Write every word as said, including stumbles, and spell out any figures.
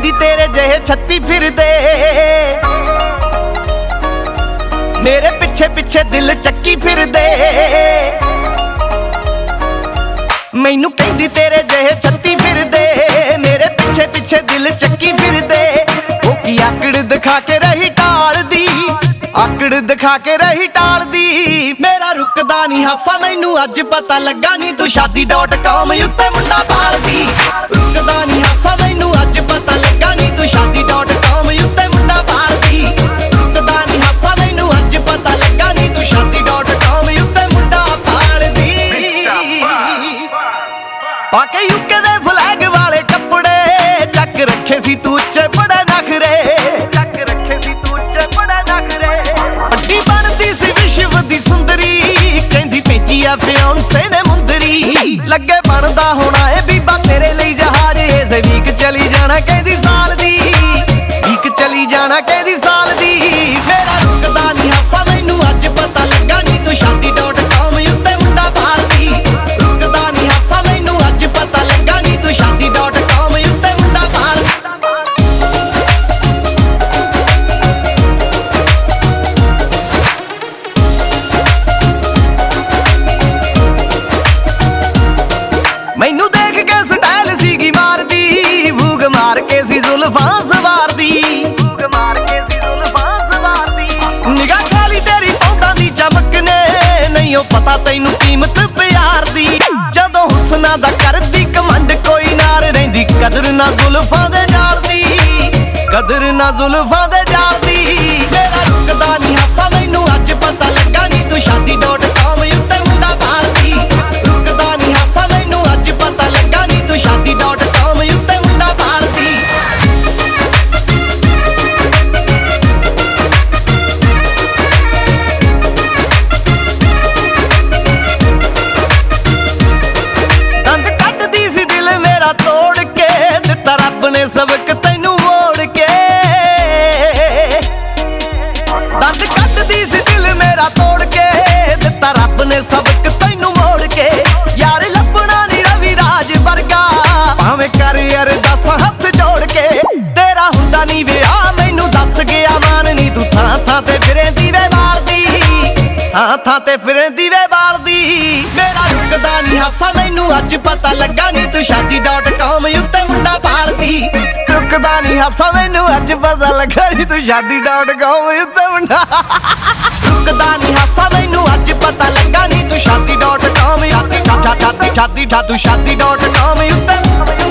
ਕਹਿੰਦੀ ਤੇਰੇ ਜਿਹੇ ਛੱਤੀ ਫਿਰਦੇ, ਮੇਰੇ ਪਿੱਛੇ ਪਿੱਛੇ ਦਿਲ ਚੱਕੀ ਫਿਰਦੇ। ਮੈਨੂੰ ਕਹਿੰਦੀ ਤੇਰੇ ਜਿਹੇ ਛੱਤੀ ਫਿਰਦੇ, ਮੇਰੇ ਪਿੱਛੇ ਪਿੱਛੇ ਦਿਲ ਚੱਕੀ ਫਿਰਦੇ। ਉਹ ਕੀ ਆਕੜ ਦਿਖਾ ਕੇ ਰਹੀ ਟਾਲਦੀ, ਆਕੜ ਦਿਖਾ ਕੇ ਰਹੀ ਟਾਲਦੀ। ਮੇਰਾ ਰੁਕਦਾ ਨਹੀਂ ਹਾਸਾ, ਮੈਨੂੰ ਅੱਜ ਪਤਾ ਲੱਗਾ ਨੀ ਤੂੰ ਸ਼ਾਦੀ ਡਾਟ ਕਾਮ ਉੱਤੇ ਮੁੰਡਾ ਭਾਲਦੀ। ਰੁਕਦਾ ਨਹੀਂ ਹਾਸਾ, ਮੈਨੂੰ ਅੱਜ ਪਤਾ ਲੱਗਾ ਨੀ ਤੂੰ ਸ਼ਾਦੀ ਡਾਟ ਕਾਮ ਉੱਤੇ ਮੁੰਡਾ ਭਾਲਦੀ। ਰੁਕਦਾ ਨਹੀਂ ਹਾਸਾ, ਮੈਨੂੰ ਅੱਜ ਪਤਾ ਲੱਗਾ ਨੀ ਤੂੰ ਸ਼ਾਦੀ ਡਾਟ ਕਾਮ ਉੱਤੇ ਮੁੰਡਾ ਭਾਲਦੀ। ਪਾ ਕੇ ਯੂਕੇ ਦੇ ਫਲੈਗ ਵਾਲੇ ਕੱਪੜੇ, ਚੱਕ ਰੱਖੇ ਸੀ ਤੂੰ ਉੱਚੇ ਬੜੇ ਨਖਰੇ, ਚੱਕ ਰੱਖੇ ਸੀ ਤੂੰ ਉੱਚੇ ਬੜੇ ਨਖਰੇ। ਵੱਡੀ ਬਣਦੀ ਸੀ ਵਿਸ਼ਵ ਦੀ ਸੁੰਦਰੀ, ਕਹਿੰਦੀ ਭੇਜੀ ਆ ਫਿਆਂਸੇ ਨੇ ਮੁੰਦਰੀ। ਲੱਗੇ ਬਣਦਾ ਹੋਣਾ ਏ ਬੀਬਾ ਤੇਰੇ ਲਈ ਜਹਾਜ਼, ਏਸੇ ਵੀਕ ਚਲੀ ਜਾਣਾ ਕਹਿੰਦੀ ਸਾਲ ਦੀ, ਵੀਕ ਚਲੀ ਜਾਣਾ ਕਹਿੰਦੀ ਸਾਲ ਦੀ। ਮੇਰਾ ਰੁਕਦਾ ਨਹੀਂ ਹਾਸਾ, ਮੈਨੂੰ ਅੱਜ ਪਤਾ ਲੱਗਾ ਨੀ ਤੂੰ ਸ਼ਾਦੀ ਡਾਟ ਕਾਮ ਉੱਤੇ ਮੁੰਡਾ ਭਾਲਦੀ। ਰੁਕਦਾ ਨਹੀਂ ਹਾਸਾ, ਮੈਨੂੰ ਅੱਜ ਪਤਾ ਲੱਗਾ ਨੀ ਤੂੰ ਸ਼ਾਦੀ ਡਾਟ ਕਾਮ ਉੱਤੇ ਮੁੰਡਾ ਭਾਲਦੀ। ਮੈਨੂੰ ਦੇਖ ਕੇ ਸਟਾਈਲ ਸੀਗੀ ਮਾਰਦੀ, ਭੂਗ ਮਾਰ ਕੇ ਸੀ ਜ਼ੁਲਫਾਂ ਸਵਾਰਦੀ, ਭੂਗ ਮਾਰ ਕੇ ਸੀ ਜ਼ੁਲਫਾਂ ਸਵਾਰਦੀ। ਨਿਗਾਹ ਖਾਲੀ ਤੇਰੀ ਪੌਂਦਾਂ ਦੀ ਚਮਕ ਨੇ, ਨਹੀਂ ਉਹ ਪਤਾ ਤੈਨੂੰ ਕੀਮਤ ਪਿਆਰ ਦੀ। ਜਦੋਂ ਹੁਸਨਾ ਦਾ ਕਰਦੀ ਕਮੰਡ, ਕੋਈ ਨਾਰ ਰਹਿੰਦੀ ਕਦਰ ਨਾ ਜ਼ੁਲਫਾਂ ਦੇ ਜਾਲ ਦੀ, ਕਦਰ ਨਾ ਜ਼ੁਲਫਾਂ ਦੇ ਜਾਲ ਦੀ। ਮੇਰਾ ਰੁਕਦਾ ਨਹੀਂ ਹਾਸਾ, ਮੈਨੂੰ ਅੱਜ ਪਤਾ ਲੱਗਾ ਨੀ ਤੂੰ ਸ਼ਾਦੀ ਡਾਟ ਕਾਮ ਉੱਤੇ ਮੁੰਡਾ ਭਾਲਦੀ। ਰੁਕਦਾ ਨਹੀਂ ਹਾਸਾ, ਮੈਨੂੰ ਅੱਜ ਪਤਾ ਲੱਗਾ ਨੀ ਤੂੰ ਸ਼ਾਦੀ ਡਾਟ ਕਾਮ ਉੱਤੇ ਮੁੰਡਾ ਭਾਲਦੀ। ਦੰਦ ਕੱਢਦੀ ਸੀ ਦਿਲ ਮੇਰਾ ਤੋੜ ਕੇ, ਦਿੱਤਾ ਰੱਬ ਨੇ ਸਬਕ ਤੈਨੂੰ ਮੋੜ ਕੇ। ਦੰਦ ਕੱਢਦੀ ਸੀ ਦਿਲ ਮੇਰਾ ਤੋੜ ਕੇ, ਦਿੱਤਾ ਰੱਬ ਨੇ ਸਬਕ ਤੈਨੂੰ ਮੋੜ ਕੇ। ਯਾਰ ਲੱਭਣਾ ਨੀ ਰਵੀ ਰਾਜ ਵਰਗਾ, ਭਾਵੇਂ ਕਰ ਅਰਦਾਸ ਹੱਥ ਜੋੜ ਕੇ। ਤੇਰਾ ਹੁੰਦਾ ਨੀ ਵਿਆਹ ਮੈਨੂੰ ਦੱਸ ਗਿਆ ਮਾਨ ਨੀ, ਤੂੰ ਥਾਂ ਥਾਂ ਤੇ ਫਿਰੇਂਦੀ ਵੇ ਬਾਲਦੀ, ਥਾਂ ਥਾਂ ਤੇ ਫਿਰੇਂਦੀ ਵੇ ਬਾਲਦੀ। ਮੇਰਾ ਰੁਕਦਾ ਨਹੀਂ ਹਾਸਾ, ਮੈਨੂੰ ਅੱਜ ਪਤਾ ਲੱਗਾ ਨੀ ਤੂੰ ਸ਼ਾਦੀ ਡਾਟ ਕਾਮ ਉੱਤੇ ਮੁੰਡਾ ਭਾਲਦੀ। ਰੁਕਦਾ ਨਹੀਂ ਹਾਸਾ, ਮੈਨੂੰ ਅੱਜ ਪਤਾ ਲੱਗਾ ਨੀ ਤੂੰ ਸ਼ਾਦੀ ਡਾਟ ਕਾਮ ਉੱਤੇ ਮੁੰਡਾ। ਰੁਕਦਾ ਨਹੀਂ ਹਾਸਾ, ਮੈਨੂੰ ਅੱਜ ਪਤਾ ਲੱਗਾ ਨੀ ਤੂੰ ਸ਼ਾਦੀ ਡਾਟ ਕਾਮ ਉੱਤੇ, ਸ਼ਾਦੀ ਸ਼ਾਦੀ ਸ਼ਾਦੀ ਸ਼ਾਦੀ ਡਾਟ ਕਾਮ ਉੱਤੇ।